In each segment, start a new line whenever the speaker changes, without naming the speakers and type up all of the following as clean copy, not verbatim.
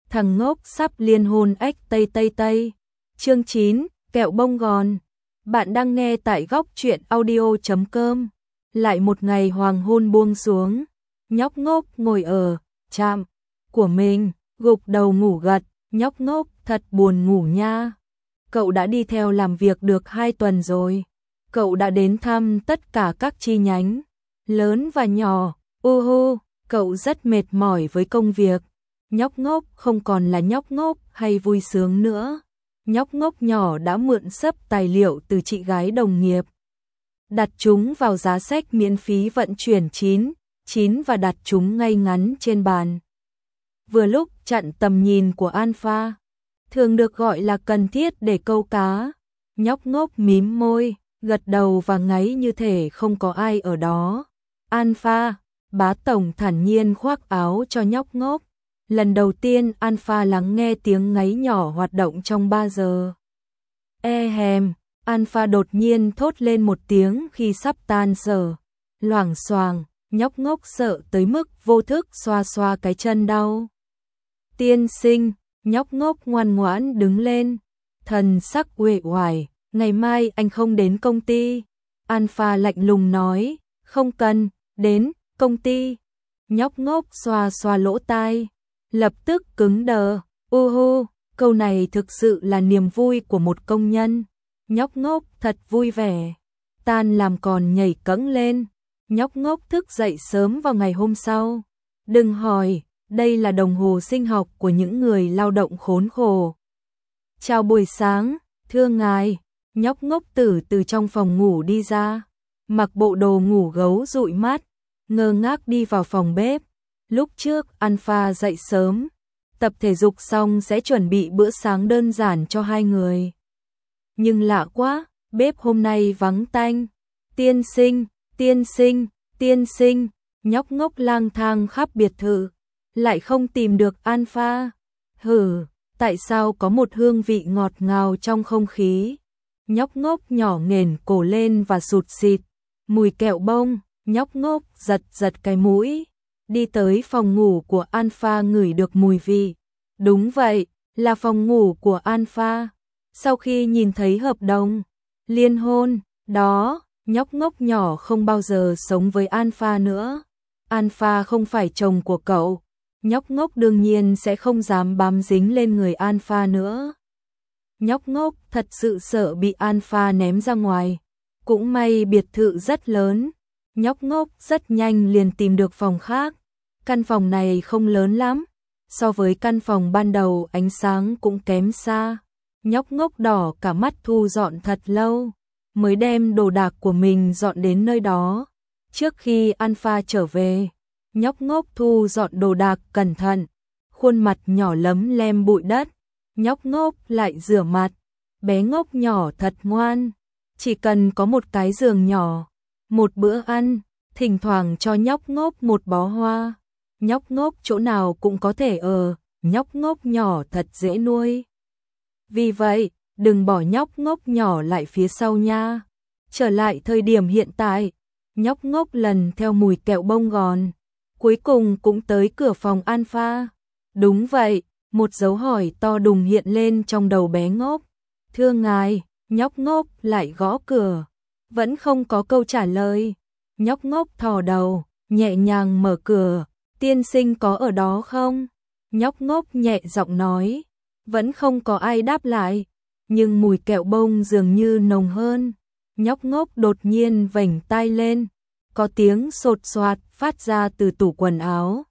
thằng ngốc sắp liên hôn ếch tây tây tây. Chương 9, kẹo bông gòn. Bạn đang nghe tại góc truyện audio.com. Lại một ngày hoàng hôn buông xuống, nhóc ngốc ngồi ở trạm của mình, gục đầu ngủ gật. Nhóc ngốc thật buồn ngủ nha. Cậu đã đi theo làm việc được 2 tuần rồi. Cậu đã đến thăm tất cả các chi nhánh, lớn và nhỏ. Cậu rất mệt mỏi với công việc. Nhóc ngốc không còn là nhóc ngốc hay vui sướng nữa. Nhóc ngốc nhỏ đã mượn xấp tài liệu từ chị gái đồng nghiệp, đặt chúng vào giá sách miễn phí vận chuyển 9 và đặt chúng ngay ngắn trên bàn. Vừa lúc chặn tầm nhìn của Alpha, thường được gọi là cần thiết để câu cá. Nhóc ngốc mím môi, gật đầu và ngáy như thể không có ai ở đó. Alpha, bá tổng thản nhiên khoác áo cho nhóc ngốc. Lần đầu tiên Alpha lắng nghe tiếng ngáy nhỏ hoạt động trong 3 giờ. Alpha đột nhiên thốt lên một tiếng khi sắp tan sở. Loảng xoảng, nhóc ngốc sợ tới mức vô thức xoa xoa cái chân đau. Tiên sinh, nhóc ngốc ngoan ngoãn đứng lên, thần sắc uể oải. Ngày mai anh không đến công ty. Alpha lạnh lùng nói, không cần đến công ty. Nhóc ngốc xoa xoa lỗ tai, lập tức cứng đờ. Câu này thực sự là niềm vui của một công nhân. Nhóc ngốc thật vui vẻ, tan làm còn nhảy cẫng lên. Nhóc ngốc thức dậy sớm vào ngày hôm sau. Đừng hỏi, đây là đồng hồ sinh học của những người lao động khốn khổ. Chào buổi sáng, thưa ngài. Nhóc ngốc từ trong phòng ngủ đi ra, mặc bộ đồ ngủ gấu dụi mắt, ngơ ngác đi vào phòng bếp. Lúc trước Alpha dậy sớm, tập thể dục xong sẽ chuẩn bị bữa sáng đơn giản cho 2 người. Nhưng lạ quá, bếp hôm nay vắng tanh. Tiên sinh, nhóc ngốc lang thang khắp biệt thự, lại không tìm được Alpha. Tại sao có một hương vị ngọt ngào trong không khí? Nhóc ngốc nhỏ nghển cổ lên và sụt sịt. Mùi kẹo bông. Nhóc ngốc giật cái mũi, đi tới phòng ngủ của Alpha ngửi được mùi vị. Đúng vậy, là phòng ngủ của Alpha. Sau khi nhìn thấy hợp đồng liên hôn đó, nhóc ngốc nhỏ không bao giờ sống với Alpha nữa. Alpha không phải chồng của cậu. Nhóc ngốc đương nhiên sẽ không dám bám dính lên người Alpha nữa. Nhóc ngốc thật sự sợ bị Alpha ném ra ngoài. Cũng may biệt thự rất lớn. Nhóc ngốc rất nhanh liền tìm được phòng khác. Căn phòng này không lớn lắm. So với căn phòng ban đầu ánh sáng cũng kém xa. Nhóc ngốc đỏ cả mắt thu dọn thật lâu, mới đem đồ đạc của mình dọn đến nơi đó. Trước khi Alpha trở về, nhóc ngốc thu dọn đồ đạc cẩn thận. Khuôn mặt nhỏ lấm lem bụi đất. Nhóc ngốc lại rửa mặt. Bé ngốc nhỏ thật ngoan. Chỉ cần có một cái giường nhỏ, một bữa ăn, thỉnh thoảng cho nhóc ngốc một bó hoa. Nhóc ngốc chỗ nào cũng có thể ở. Nhóc ngốc nhỏ thật dễ nuôi. Vì vậy, đừng bỏ nhóc ngốc nhỏ lại phía sau nha. Trở lại thời điểm hiện tại, nhóc ngốc lần theo mùi kẹo bông gòn, cuối cùng cũng tới cửa phòng Alpha. Đúng vậy, một dấu hỏi to đùng hiện lên trong đầu bé ngốc. Thưa ngài. Nhóc ngốc lại gõ cửa, vẫn không có câu trả lời. Nhóc ngốc thò đầu, nhẹ nhàng mở cửa. Tiên sinh có ở đó không? Nhóc ngốc nhẹ giọng nói. Vẫn không có ai đáp lại, nhưng mùi kẹo bông dường như nồng hơn. Nhóc ngốc đột nhiên vểnh tai lên, có tiếng sột soạt phát ra từ tủ quần áo.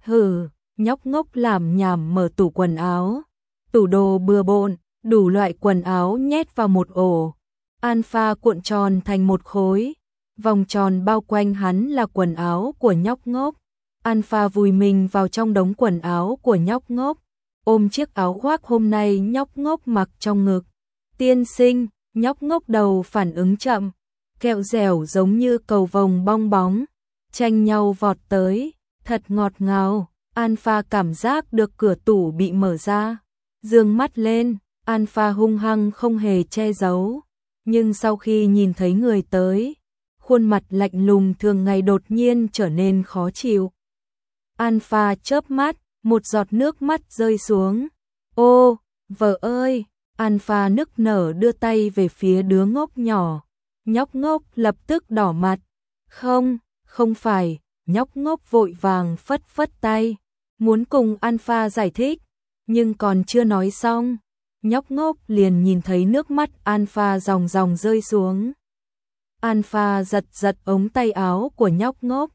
Nhóc ngốc làm nhảm mở tủ quần áo. Tủ đồ bừa bộn, đủ loại quần áo nhét vào một ổ. Alpha cuộn tròn thành một khối, vòng tròn bao quanh hắn là quần áo của nhóc ngốc. Alpha vùi mình vào trong đống quần áo của nhóc ngốc, ôm chiếc áo khoác hôm nay nhóc ngốc mặc trong ngực. Tiên sinh, nhóc ngốc đầu phản ứng chậm, kẹo dẻo giống như cầu vồng bong bóng, tranh nhau vọt tới, thật ngọt ngào. Alpha cảm giác được cửa tủ bị mở ra, dương mắt lên. Alpha hung hăng không hề che giấu, nhưng sau khi nhìn thấy người tới, khuôn mặt lạnh lùng thường ngày đột nhiên trở nên khó chịu. Alpha chớp mắt, một giọt nước mắt rơi xuống. Ô, vợ ơi, Alpha nức nở đưa tay về phía đứa ngốc nhỏ. Nhóc ngốc lập tức đỏ mặt. Không, không phải, nhóc ngốc vội vàng phất phất tay, muốn cùng Alpha giải thích, nhưng còn chưa nói xong, nhóc ngốc liền nhìn thấy nước mắt Alpha ròng ròng rơi xuống. Alpha giật giật ống tay áo của nhóc ngốc.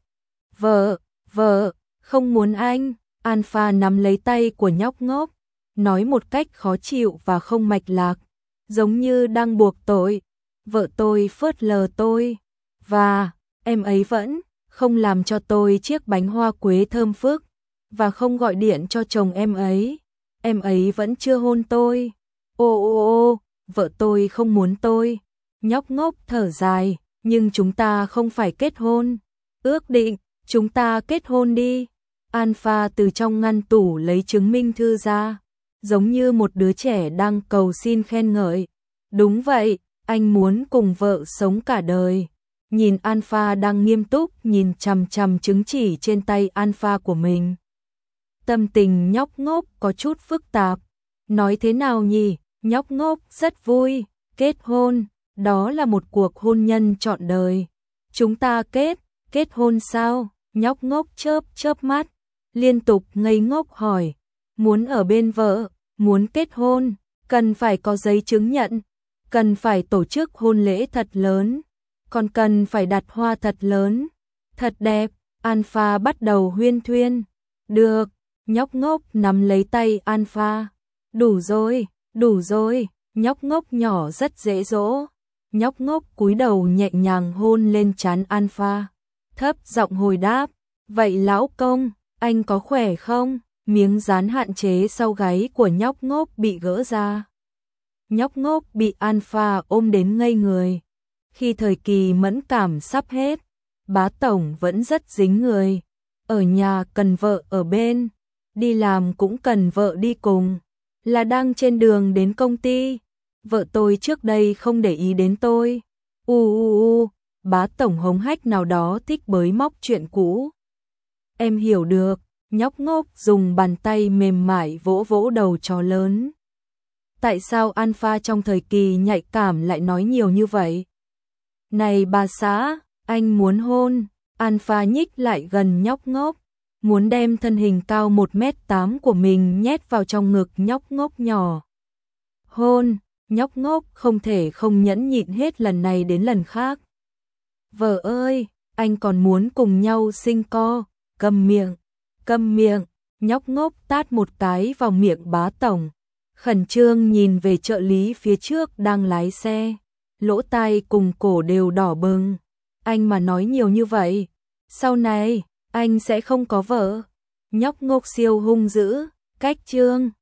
Vợ, không muốn anh. Alpha nắm lấy tay của nhóc ngốc, nói một cách khó chịu và không mạch lạc, giống như đang buộc tội. Vợ tôi phớt lờ tôi, và em ấy vẫn không làm cho tôi chiếc bánh hoa quế thơm phức, và không gọi điện cho chồng em ấy vẫn chưa hôn tôi. Ô, vợ tôi không muốn tôi. Nhóc ngốc thở dài, nhưng chúng ta không phải kết hôn. Ước định, chúng ta kết hôn đi. Alpha từ trong ngăn tủ lấy chứng minh thư ra, giống như một đứa trẻ đang cầu xin khen ngợi. Đúng vậy, anh muốn cùng vợ sống cả đời. Nhìn Alpha đang nghiêm túc nhìn chằm chằm chứng chỉ trên tay Alpha của mình. Tâm tình nhóc ngốc có chút phức tạp. Nói thế nào nhỉ? Nhóc ngốc rất vui. Kết hôn, đó là một cuộc hôn nhân trọn đời. Chúng ta kết hôn sao? Nhóc ngốc chớp mắt, liên tục ngây ngốc hỏi. Muốn ở bên vợ, muốn kết hôn, cần phải có giấy chứng nhận, cần phải tổ chức hôn lễ thật lớn, còn cần phải đặt hoa thật lớn, thật đẹp. Alpha bắt đầu huyên thuyên. Được, nhóc ngốc nắm lấy tay Alpha. Đủ rồi, nhóc ngốc nhỏ rất dễ dỗ. Nhóc ngốc cúi đầu nhẹ nhàng hôn lên trán Alpha, thấp giọng hồi đáp. Vậy lão công, anh có khỏe không? Miếng dán hạn chế sau gáy của nhóc ngốc bị gỡ ra. Nhóc ngốc bị Alpha ôm đến ngây người. Khi thời kỳ mẫn cảm sắp hết, bá tổng vẫn rất dính người. Ở nhà cần vợ ở bên, đi làm cũng cần vợ đi cùng. Là đang trên đường đến công ty, vợ tôi trước đây không để ý đến tôi. Bá tổng hống hách nào đó thích bới móc chuyện cũ. Em hiểu được. Nhóc ngốc dùng bàn tay mềm mại vỗ vỗ đầu chó lớn. Tại sao Alpha trong thời kỳ nhạy cảm lại nói nhiều như vậy? Này bà xã, anh muốn hôn. Alpha nhích lại gần nhóc ngốc, muốn đem thân hình cao 1m8 của mình nhét vào trong ngực nhóc ngốc nhỏ. Hôn, nhóc ngốc không thể không nhẫn nhịn hết lần này đến lần khác. Vợ ơi, anh còn muốn cùng nhau sinh co. Câm miệng, nhóc ngốc tát một cái vào miệng bá tổng. Khẩn trương nhìn về trợ lý phía trước đang lái xe, lỗ tai cùng cổ đều đỏ bừng. Anh mà nói nhiều như vậy, sau này anh sẽ không có vợ. Nhóc ngốc siêu hung dữ. Cách chương